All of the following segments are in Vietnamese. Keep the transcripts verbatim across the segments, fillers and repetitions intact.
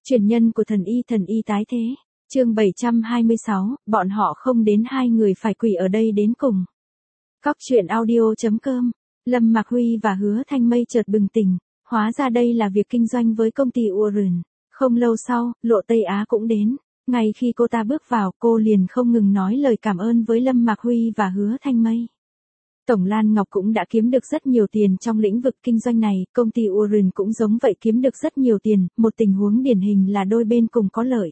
Truyền nhân của thần y thần y tái thế. Chương bảy trăm hai mươi sáu, bọn họ không đến hai người phải quỳ ở đây đến cùng. Cóc truyện audio chấm com. Lâm Mạc Huy và Hứa Thanh Mây chợt bừng tỉnh, hóa ra đây là việc kinh doanh với công ty Uren. Không lâu sau, Lộ Tây Á cũng đến. Ngay khi cô ta bước vào, cô liền không ngừng nói lời cảm ơn với Lâm Mạc Huy và Hứa Thanh Mây. Tổng Lan Ngọc cũng đã kiếm được rất nhiều tiền trong lĩnh vực kinh doanh này, công ty Uren cũng giống vậy, kiếm được rất nhiều tiền, một tình huống điển hình là đôi bên cùng có lợi.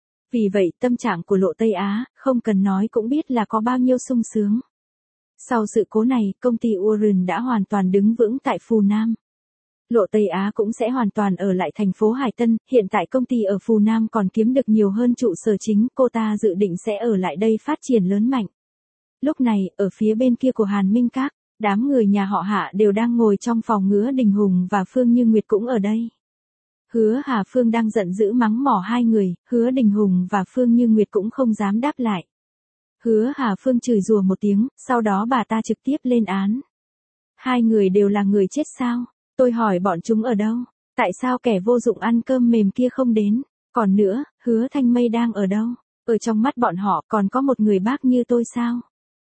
Vì vậy, tâm trạng của Lộ Tây Á, không cần nói cũng biết là có bao nhiêu sung sướng. Sau sự cố này, công ty Uren đã hoàn toàn đứng vững tại Phù Nam. Lộ Tây Á cũng sẽ hoàn toàn ở lại thành phố Hải Tân, hiện tại công ty ở Phù Nam còn kiếm được nhiều hơn trụ sở chính, cô ta dự định sẽ ở lại đây phát triển lớn mạnh. Lúc này, ở phía bên kia của Hàn Minh Các, đám người nhà họ Hạ đều đang ngồi trong phòng, Hứa Đình Hùng và Phương Như Nguyệt cũng ở đây. Hứa Hà Phương đang giận dữ mắng mỏ hai người, Hứa Đình Hùng và Phương Như Nguyệt cũng không dám đáp lại. Hứa Hà Phương chửi rủa một tiếng, sau đó bà ta trực tiếp lên án. Hai người đều là người chết sao? Tôi hỏi bọn chúng ở đâu? Tại sao kẻ vô dụng ăn cơm mềm kia không đến? Còn nữa, Hứa Thanh Mây đang ở đâu? Ở trong mắt bọn họ còn có một người bác như tôi sao?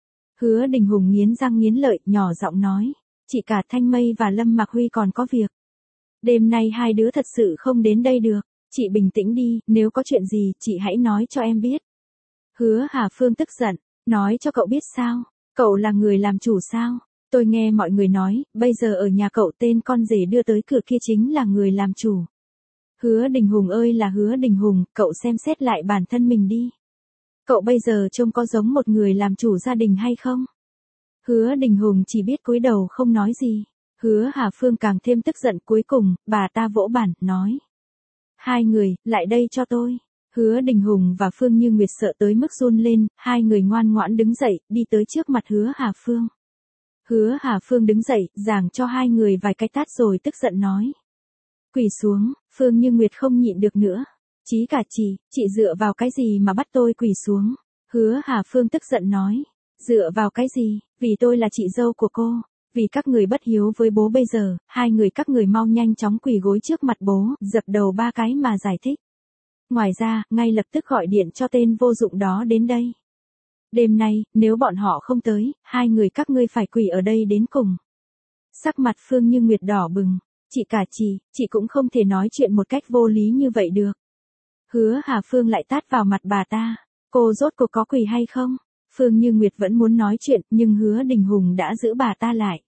Hứa Đình Hùng nghiến răng nghiến lợi, nhỏ giọng nói. Chị cả Thanh Mây và Lâm Mạc Huy còn có việc. Đêm nay hai đứa thật sự không đến đây được. Chị bình tĩnh đi, nếu có chuyện gì, chị hãy nói cho em biết. Hứa Hà Phương tức giận, nói cho cậu biết sao? Cậu là người làm chủ sao? Tôi nghe mọi người nói, bây giờ ở nhà cậu tên con rể đưa tới cửa kia chính là người làm chủ. Hứa Đình Hùng ơi là Hứa Đình Hùng, cậu xem xét lại bản thân mình đi. Cậu bây giờ trông có giống một người làm chủ gia đình hay không? Hứa Đình Hùng chỉ biết cúi đầu không nói gì. Hứa Hà Phương càng thêm tức giận, cuối cùng, bà ta vỗ bàn, nói. Hai người, lại đây cho tôi. Hứa Đình Hùng và Phương Như Nguyệt sợ tới mức run lên, hai người ngoan ngoãn đứng dậy, đi tới trước mặt Hứa Hà Phương. Hứa Hà Phương đứng dậy, giảng cho hai người vài cái tát rồi tức giận nói. Quỳ xuống, Phương Như Nguyệt không nhịn được nữa. Chí cả chị, chị dựa vào cái gì mà bắt tôi quỳ xuống? Hứa Hà Phương tức giận nói. Dựa vào cái gì? Vì tôi là chị dâu của cô. Vì các người bất hiếu với bố bây giờ, hai người các người mau nhanh chóng quỳ gối trước mặt bố, dập đầu ba cái mà giải thích. Ngoài ra, ngay lập tức gọi điện cho tên vô dụng đó đến đây. Đêm nay, nếu bọn họ không tới, hai người các ngươi phải quỳ ở đây đến cùng. Sắc mặt Phương Như Nguyệt đỏ bừng. Chị cả chị, chị cũng không thể nói chuyện một cách vô lý như vậy được. Hứa Hà Phương lại tát vào mặt bà ta. Cô rốt cuộc có quỳ hay không? Phương Như Nguyệt vẫn muốn nói chuyện, nhưng Hứa Đình Hùng đã giữ bà ta lại.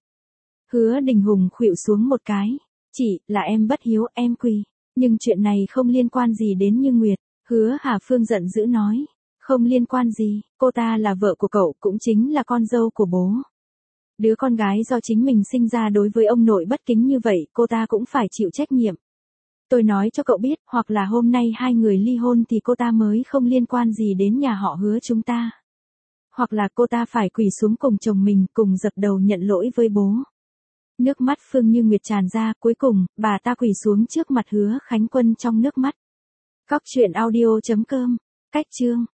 Hứa Đình Hùng khuỵu xuống một cái. Chị, là em bất hiếu, em quỳ. Nhưng chuyện này không liên quan gì đến Như Nguyệt. Hứa Hà Phương giận dữ nói. Không liên quan gì, cô ta là vợ của cậu, cũng chính là con dâu của bố. Đứa con gái do chính mình sinh ra đối với ông nội bất kính như vậy, cô ta cũng phải chịu trách nhiệm. Tôi nói cho cậu biết, hoặc là hôm nay hai người ly hôn thì cô ta mới không liên quan gì đến nhà họ Hứa chúng ta. Hoặc là cô ta phải quỳ xuống cùng chồng mình, cùng dập đầu nhận lỗi với bố. Nước mắt Phương Như Nguyệt tràn ra, cuối cùng, bà ta quỳ xuống trước mặt Hứa Khánh Quân trong nước mắt. Cóc truyện audio chấm com. Cách chương